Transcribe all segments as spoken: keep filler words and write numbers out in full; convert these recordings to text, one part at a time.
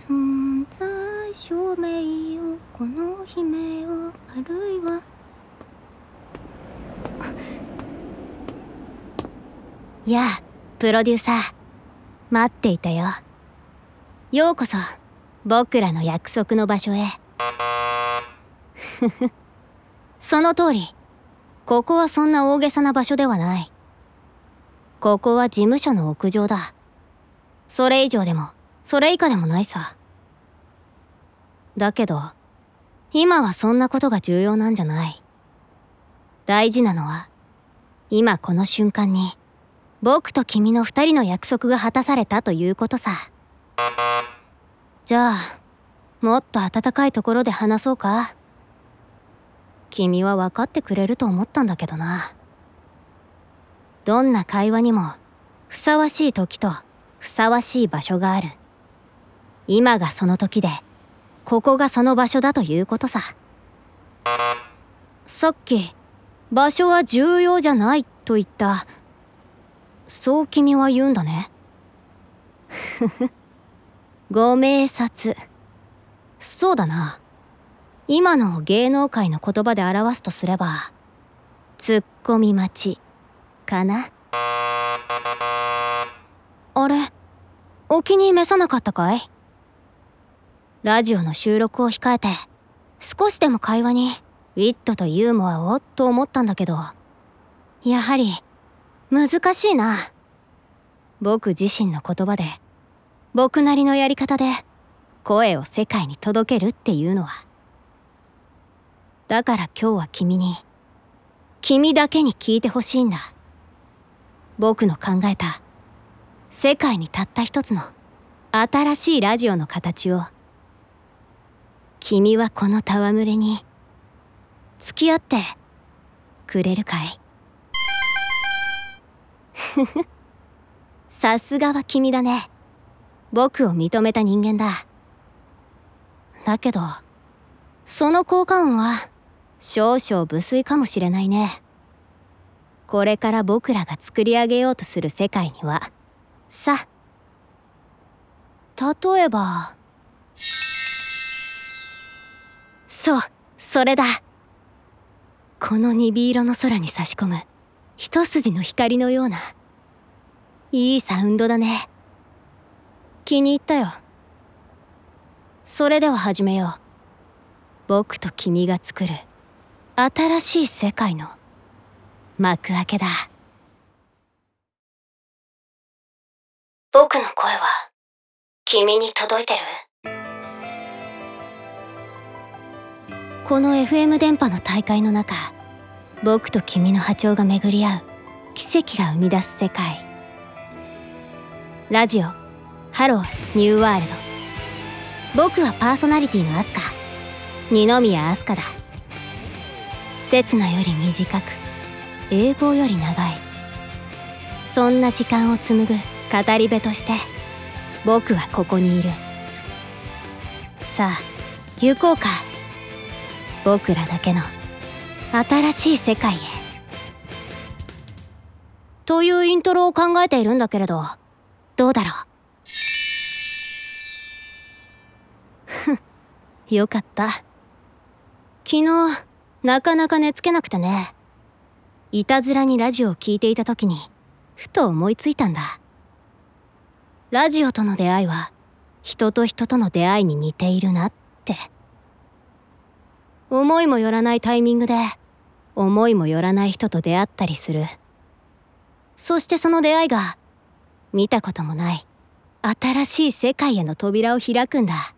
存在証明をこの姫を悪いわ。やあプロデューサー、待っていたよ。ようこそ僕らの約束の場所へ。ふふその通り、ここはそんな大げさな場所ではない。ここは事務所の屋上だ。それ以上でもそれ以下でもないさ。だけど今はそんなことが重要なんじゃない。大事なのは今この瞬間に僕と君の二人の約束が果たされたということさ。じゃあもっと暖かいところで話そうか。君は分かってくれると思ったんだけどな。どんな会話にもふさわしい時とふさわしい場所がある。今がその時でここがその場所だということさ。さっき場所は重要じゃないと言った。そう君は言うんだね。ふふご明察。そうだな。今の芸能界の言葉で表すとすればツッコミ待ちかな。あれ、お気に召さなかったかい？ラジオの収録を控えて少しでも会話にウィットとユーモアをと思ったんだけど、やはり難しいな。僕自身の言葉で僕なりのやり方で声を世界に届けるっていうのは。だから今日は君に君だけに聞いてほしいんだ。僕の考えた世界にたった一つの新しいラジオの形を。君はこの戯れに付き合ってくれるかい？ふふさすがは君だね。僕を認めた人間だ。だけどその効果音は少々無粋かもしれないね。これから僕らが作り上げようとする世界にはさ。例えばそう、それだ。この鈍色の空に差し込む一筋の光のようないいサウンドだね。気に入ったよ。それでは始めよう。僕と君が作る新しい世界の幕開けだ。僕の声は君に届いてる？この エフエム 電波の大海の中、僕と君の波長が巡り合う奇跡が生み出す世界。ラジオハローニューワールド。僕はパーソナリティのアスカ、二宮アスカだ。刹那より短く英語より長い、そんな時間を紡ぐ語り部として僕はここにいる。さあ行こうか。僕らだけの新しい世界へ。というイントロを考えているんだけれど、どうだろう？ふん、よかった。昨日なかなか寝つけなくてね。いたずらにラジオを聞いていた時にふと思いついたんだ。ラジオとの出会いは人と人との出会いに似ているなって。思いもよらないタイミングで思いもよらない人と出会ったりする。そしてその出会いが見たこともない新しい世界への扉を開くんだ。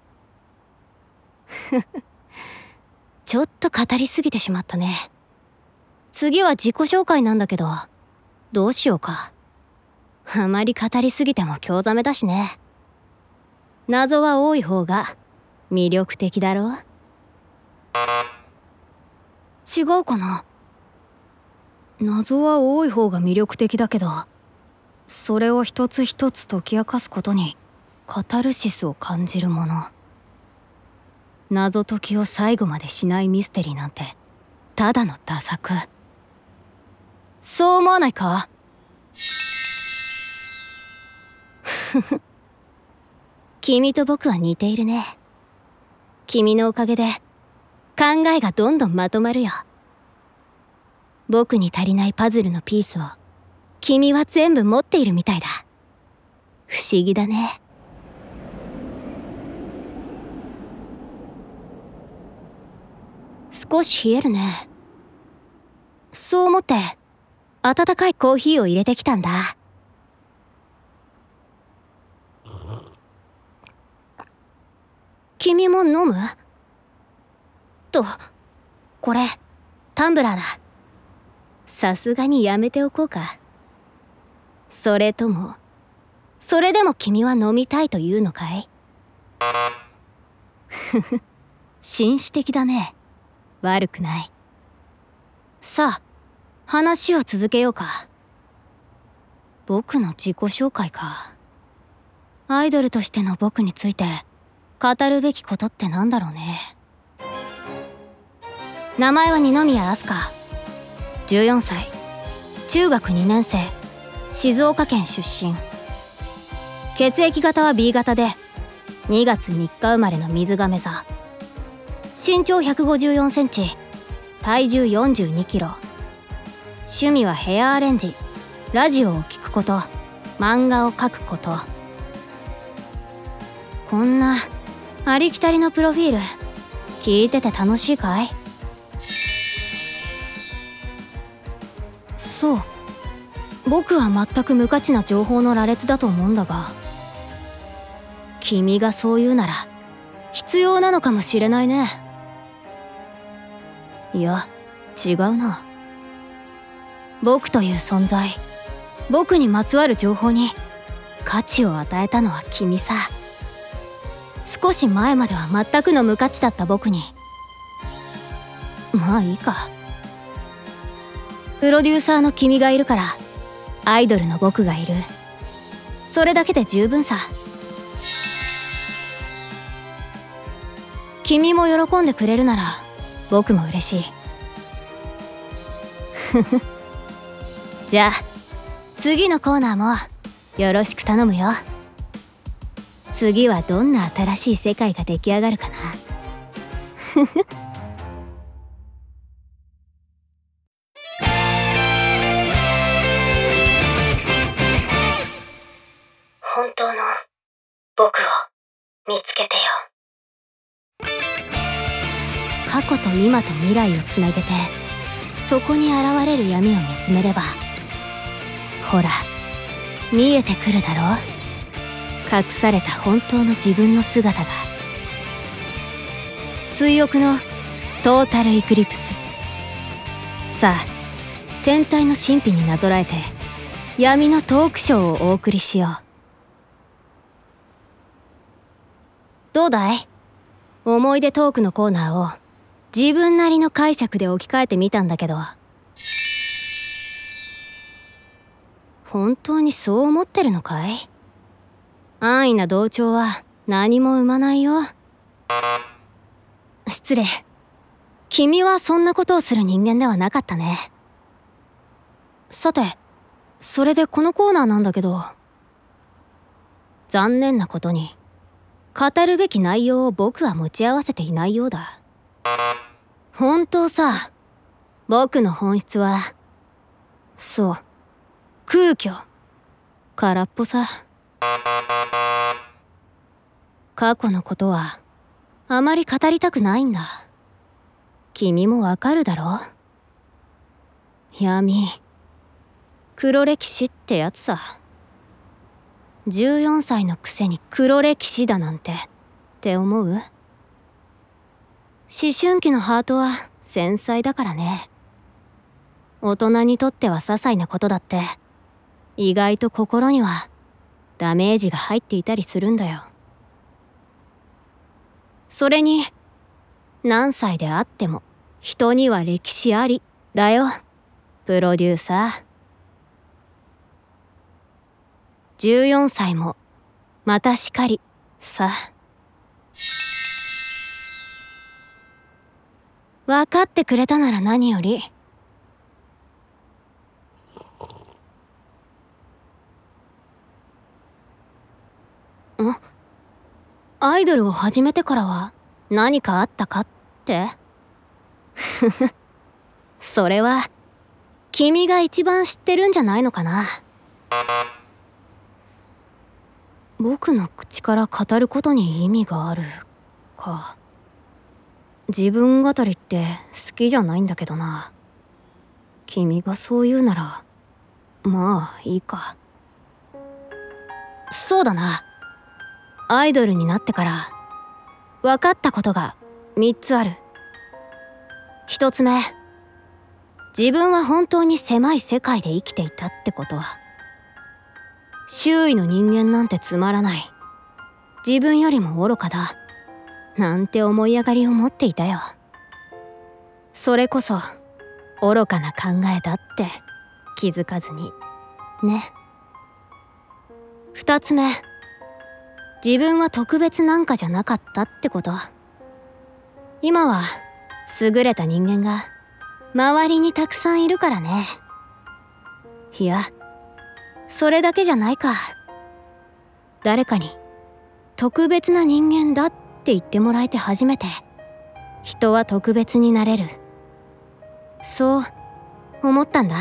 ちょっと語りすぎてしまったね。次は自己紹介なんだけど、どうしようか。あまり語りすぎても興ざめだしね。謎は多い方が魅力的だろう。違うかな。謎は多い方が魅力的だけど、それを一つ一つ解き明かすことにカタルシスを感じるもの。謎解きを最後までしないミステリーなんてただのダ作。そう思わないか？ 君と僕は似ているね。君のおかげで考えがどんどんまとまるよ。僕に足りないパズルのピースを君は全部持っているみたいだ。不思議だね。少し冷えるね。そう思って温かいコーヒーを入れてきたんだ。君も飲む？と、これタンブラーだ。さすがにやめておこうか。それともそれでも君は飲みたいというのかい？ふふ、紳士的だね。悪くない。さあ、話を続けようか。僕の自己紹介か。アイドルとしての僕について語るべきことってなんだろうね。名前は二宮飛鳥。じゅうよんさい、中学にねん生、静岡県出身。血液型は ビー 型でにがつみっか生まれの水亀座。身長ひゃくごじゅうよんセンチ、体重よんじゅうにキロ。趣味はヘアアレンジ、ラジオを聴くこと、漫画を描くこと。こんなありきたりのプロフィール聞いてて楽しいかい？そう、僕は全く無価値な情報の羅列だと思うんだが、君がそう言うなら必要なのかもしれないね。いや、違うな。僕という存在、僕にまつわる情報に価値を与えたのは君さ。少し前までは全くの無価値だった僕に。まあいいか。プロデューサーの君がいるからアイドルの僕がいる。それだけで十分さ。君も喜んでくれるなら僕も嬉しい。ふふ。じゃあ次のコーナーもよろしく頼むよ。次はどんな新しい世界が出来上がるかな。ふふ。本当の僕を見つけてよ。過去と今と未来をつなげて、そこに現れる闇を見つめれば、ほら見えてくるだろう。隠された本当の自分の姿が。追憶のトータルイクリプス。さあ、天体の神秘になぞらえて闇のトークショーをお送りしよう。どうだい？思い出トークのコーナーを自分なりの解釈で置き換えてみたんだけど、本当にそう思ってるのかい？安易な同調は何も生まないよ。失礼。君はそんなことをする人間ではなかったね。さて、それでこのコーナーなんだけど、残念なことに語るべき内容を僕は持ち合わせていないようだ。本当さ、僕の本質はそう、空虚、空っぽさ。過去のことはあまり語りたくないんだ。君もわかるだろ？闇、黒歴史ってやつさ。じゅうよんさいのくせに黒歴史だなんてって思う？思春期のハートは繊細だからね。大人にとっては些細なことだって意外と心にはダメージが入っていたりするんだよ。それに何歳であっても人には歴史ありだよ、プロデューサー。じゅうよんさいもまたしかりさ。分かってくれたなら何より。ん？ アイドルを始めてからは何かあったかってふふそれは君が一番知ってるんじゃないのかな。僕の口から語ることに意味があるか。自分語りって好きじゃないんだけどな。君がそう言うならまあいいか。そうだな。アイドルになってから分かったことがみっつある。一つ目、自分は本当に狭い世界で生きていたってこと。周囲の人間なんてつまらない、自分よりも愚かだなんて思い上がりを持っていたよ。それこそ愚かな考えだって気づかずにね。二つ目、自分は特別なんかじゃなかったってこと。今は優れた人間が周りにたくさんいるからね。いや、それだけじゃないか。誰かに特別な人間だって言ってもらえて初めて人は特別になれる。そう思ったんだ。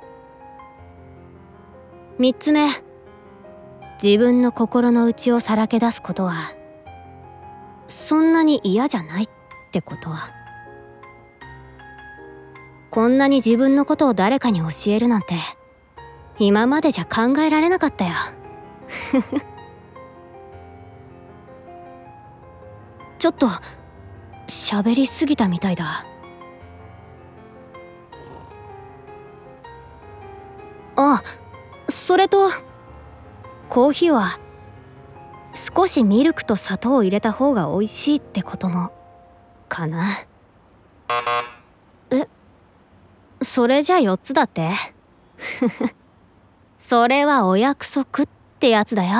三つ目、自分の心の内をさらけ出すことはそんなに嫌じゃないってこと。こんなに自分のことを誰かに教えるなんて今までじゃ考えられなかったよちょっと喋りすぎたみたいだ。あ、それとコーヒーは少しミルクと砂糖を入れた方が美味しいってこともかな。え、それじゃよっつだってそれはお約束ってやつだよ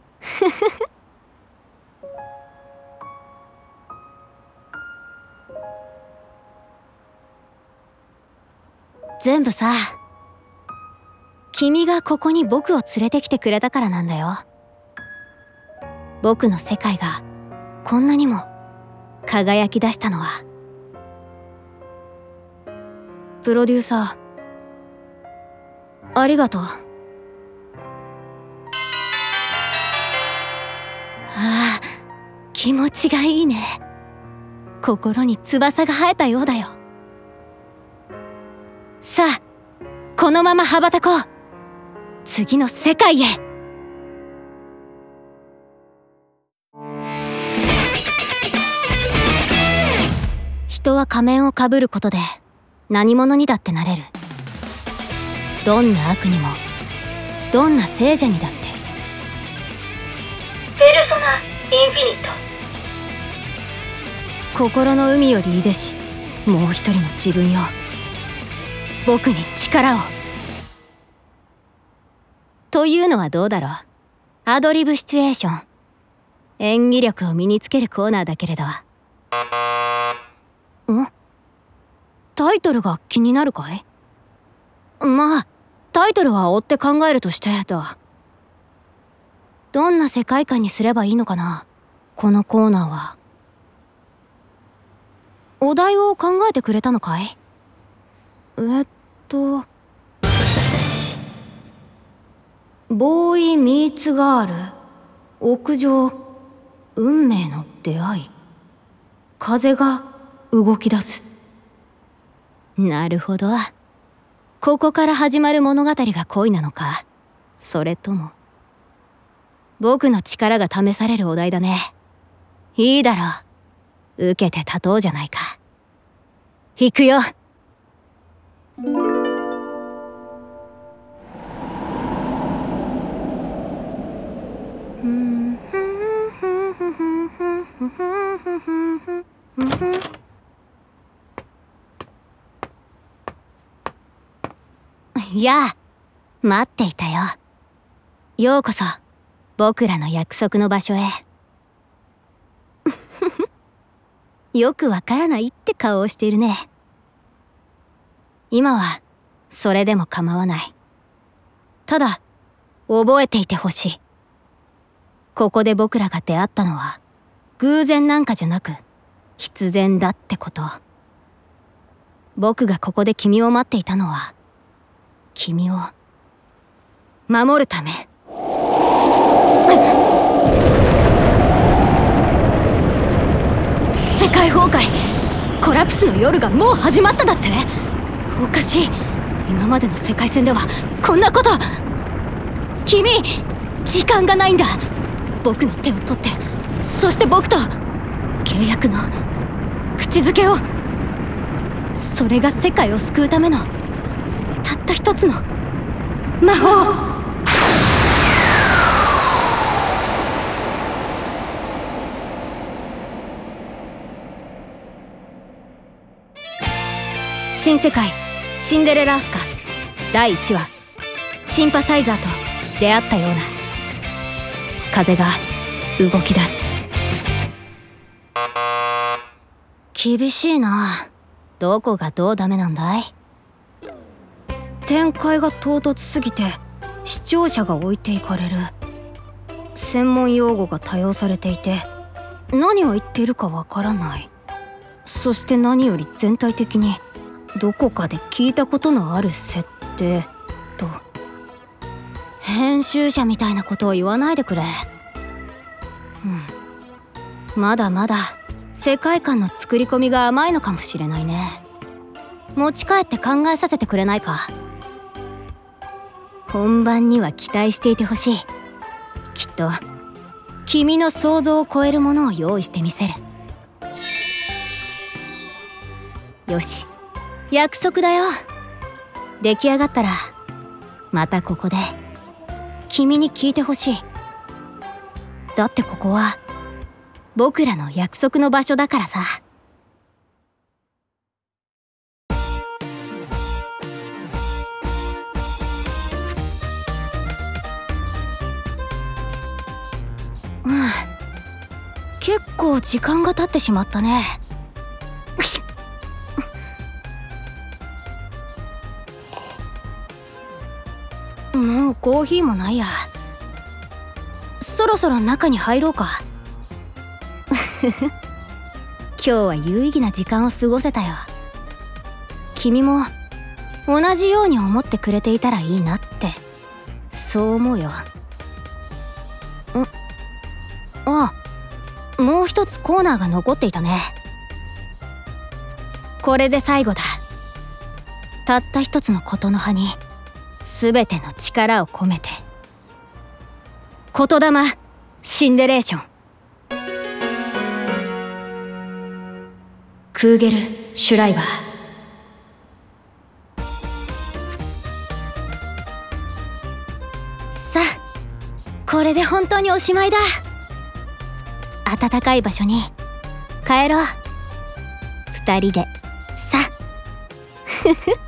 全部さ、君がここに僕を連れてきてくれたからなんだよ。僕の世界がこんなにも輝き出したのは。プロデューサー、ありがとう。ああ、気持ちがいいね。心に翼が生えたようだよ。さあ、このまま羽ばたこう。次の世界へ。人は仮面をかぶることで何者にだってなれる。どんな悪にもどんな聖者にだって。ペルソナインフィニット。心の海よりいでしもう一人の自分よ、僕に力を。というのはどうだろう。アドリブシチュエーション、演技力を身につけるコーナーだけれど。ん？タイトルが気になるかい？まあタイトルは追って考えるとしてだ。どんな世界観にすればいいのかな、このコーナーは。お題を考えてくれたのかい？えっとボーイミーツガール、屋上、運命の出会い、風が動き出す。なるほど。ここから始まる物語が恋なのか、それとも。僕の力が試されるお題だね。いいだろう、受けて立とうじゃないか。行くよ。やあ、待っていたよ。ようこそ僕らの約束の場所へよくわからないって顔をしているね。今はそれでも構わない。ただ覚えていてほしい。ここで僕らが出会ったのは偶然なんかじゃなく必然だってこと。僕がここで君を待っていたのは君を守るため。世界崩壊、コラプスの夜がもう始まっただって。おかしい。今までの世界線ではこんなこと。君、時間がないんだ。僕の手を取って、そして僕と契約の口づけを。それが世界を救うためのたった一つの魔法。新世界シンデレラースカだいいちわ、シンパサイザーと出会ったような。風が動き出す。厳しいな。どこがどうダメなんだい。展開が唐突すぎて視聴者が置いていかれる。専門用語が多用されていて何を言っているかわからない。そして何より全体的にどこかで聞いたことのある設定と。編集者みたいなことを言わないでくれ。うん、まだまだ世界観の作り込みが甘いのかもしれないね。持ち帰って考えさせてくれないか。本番には期待していてほしい。きっと君の想像を超えるものを用意してみせる。よし、約束だよ。出来上がったらまたここで君に聞いてほしい。だってここは僕らの約束の場所だからさ。うん、結構時間が経ってしまったね。もうコーヒーもないや。そろそろ中に入ろうか。今日は有意義な時間を過ごせたよ。君も同じように思ってくれていたらいいなって、そう思うよ。んあ、もう一つコーナーが残っていたね。これで最後だ。たった一つのことの葉に全ての力を込めて。言霊シンデレーション。クーゲル・シュライバー。さあ、これで本当におしまいだ。暖かい場所に帰ろう。二人でさ。ふふ。